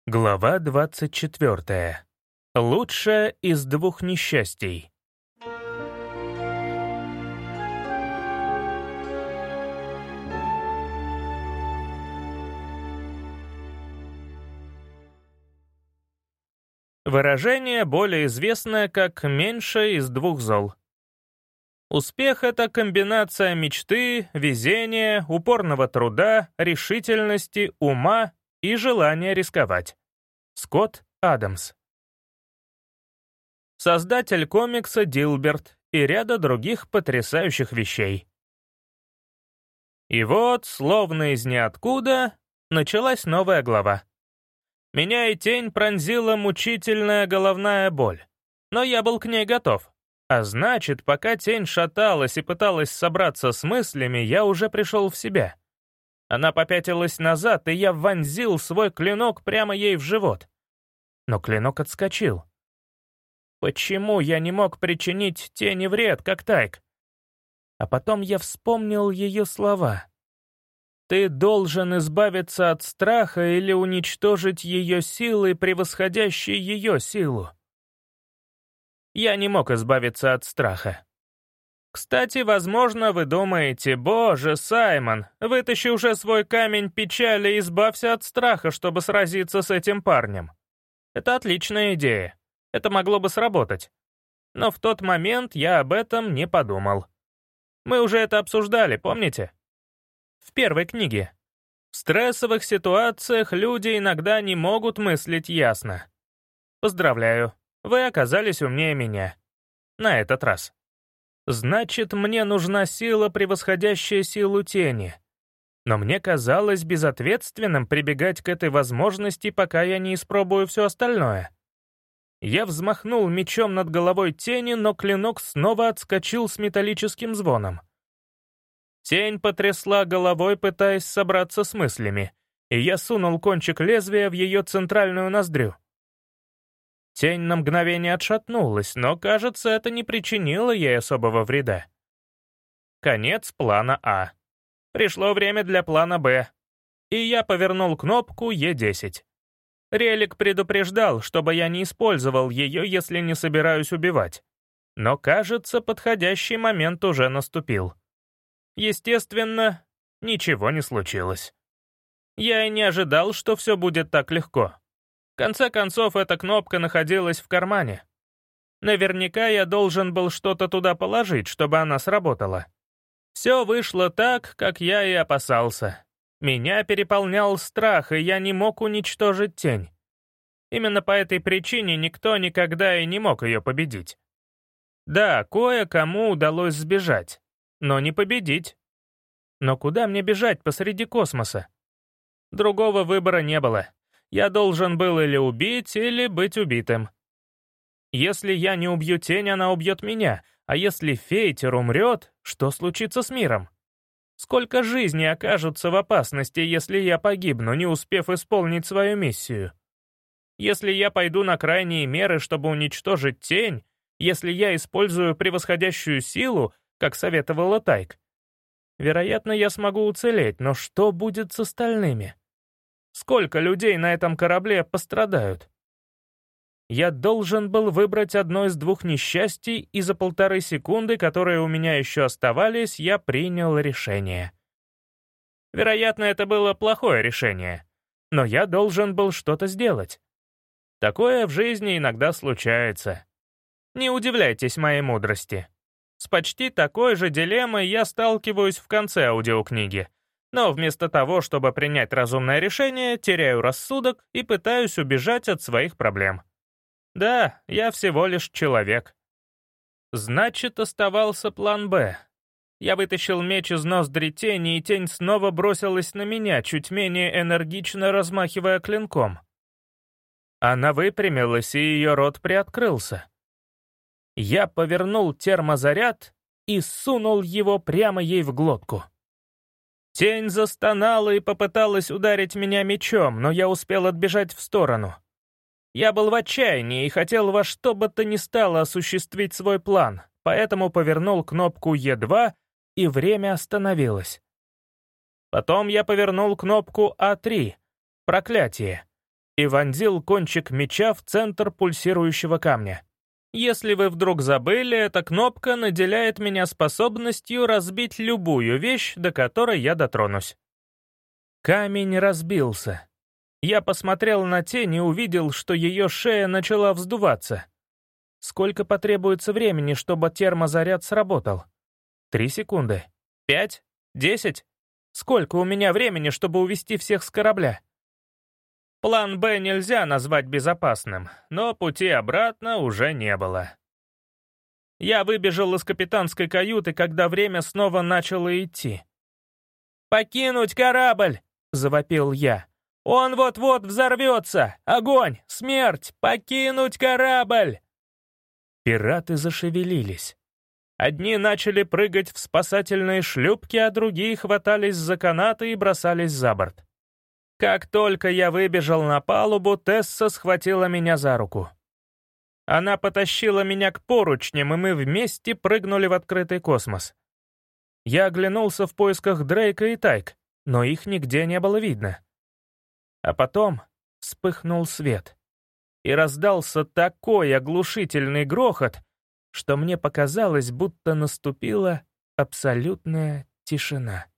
Глава 24. Лучшее из двух несчастий. Выражение, более известное как «меньше из двух зол». Успех — это комбинация мечты, везения, упорного труда, решительности, ума и желания рисковать. Скотт Адамс. Создатель комикса Дилберт и ряда других потрясающих вещей. И вот, словно из ниоткуда, началась новая глава. Меня и тень пронзила мучительная головная боль, но я был к ней готов. А значит, пока тень шаталась и пыталась собраться с мыслями, я уже пришел в себя. Она попятилась назад, и я вонзил свой клинок прямо ей в живот. Но клинок отскочил. Почему я не мог причинить тени вред, как Тайк? А потом я вспомнил ее слова. «Ты должен избавиться от страха или уничтожить ее силы, превосходящие ее силу». Я не мог избавиться от страха. Кстати, возможно, вы думаете: «Боже, Саймон, вытащи уже свой камень печали и избавься от страха, чтобы сразиться с этим парнем». Это отличная идея. Это могло бы сработать. Но в тот момент я об этом не подумал. Мы уже это обсуждали, помните? В первой книге. В стрессовых ситуациях люди иногда не могут мыслить ясно. Поздравляю, вы оказались умнее меня. На этот раз. Значит, мне нужна сила, превосходящая силу тени. Но мне казалось безответственным прибегать к этой возможности, пока я не испробую все остальное. Я взмахнул мечом над головой тени, но клинок снова отскочил с металлическим звоном. Тень потрясла головой, пытаясь собраться с мыслями, и я сунул кончик лезвия в ее центральную ноздрю. Тень на мгновение отшатнулась, но, кажется, это не причинило ей особого вреда. Конец плана А. Пришло время для плана Б. И я повернул кнопку Е10. Релик предупреждал, чтобы я не использовал ее, если не собираюсь убивать. Но, кажется, подходящий момент уже наступил. Естественно, ничего не случилось. Я и не ожидал, что все будет так легко. В конце концов, эта кнопка находилась в кармане. Наверняка я должен был что-то туда положить, чтобы она сработала. Все вышло так, как я и опасался. Меня переполнял страх, и я не мог уничтожить тень. Именно по этой причине никто никогда и не мог ее победить. Да, кое-кому удалось сбежать, но не победить. Но куда мне бежать посреди космоса? Другого выбора не было. Я должен был или убить, или быть убитым. Если я не убью тень, она убьет меня, а если Фейтер умрет, что случится с миром? Сколько жизней окажутся в опасности, если я погибну, не успев исполнить свою миссию? Если я пойду на крайние меры, чтобы уничтожить тень, если я использую превосходящую силу, как советовала Тайк, вероятно, я смогу уцелеть, но что будет с остальными? Сколько людей на этом корабле пострадают? Я должен был выбрать одно из двух несчастий, и за 1,5 секунды, которые у меня еще оставались, я принял решение. Вероятно, это было плохое решение, но я должен был что-то сделать. Такое в жизни иногда случается. Не удивляйтесь моей мудрости. С почти такой же дилеммой я сталкиваюсь в конце аудиокниги, но вместо того, чтобы принять разумное решение, теряю рассудок и пытаюсь убежать от своих проблем. Да, я всего лишь человек. Значит, оставался план «Б». Я вытащил меч из ноздри тени, и тень снова бросилась на меня, чуть менее энергично размахивая клинком. Она выпрямилась, и ее рот приоткрылся. Я повернул термозаряд и сунул его прямо ей в глотку. Тень застонала и попыталась ударить меня мечом, но я успел отбежать в сторону. Я был в отчаянии и хотел во что бы то ни стало осуществить свой план, поэтому повернул кнопку Е2, и время остановилось. Потом я повернул кнопку А3, проклятие, и вонзил кончик меча в центр пульсирующего камня. Если вы вдруг забыли, эта кнопка наделяет меня способностью разбить любую вещь, до которой я дотронусь. Камень разбился. Я посмотрел на тень и увидел, что ее шея начала вздуваться. Сколько потребуется времени, чтобы термозаряд сработал? 3 секунды. 5? 10? Сколько у меня времени, чтобы увести всех с корабля? План «Б» нельзя назвать безопасным, но пути обратно уже не было. Я выбежал из капитанской каюты, когда время снова начало идти. «Покинуть корабль!» — завопил я. «Он вот-вот взорвется! Огонь! Смерть! Покинуть корабль!» Пираты зашевелились. Одни начали прыгать в спасательные шлюпки, а другие хватались за канаты и бросались за борт. Как только я выбежал на палубу, Тесса схватила меня за руку. Она потащила меня к поручням, и мы вместе прыгнули в открытый космос. Я оглянулся в поисках Дрейка и Тайк, но их нигде не было видно. А потом вспыхнул свет, и раздался такой оглушительный грохот, что мне показалось, будто наступила абсолютная тишина.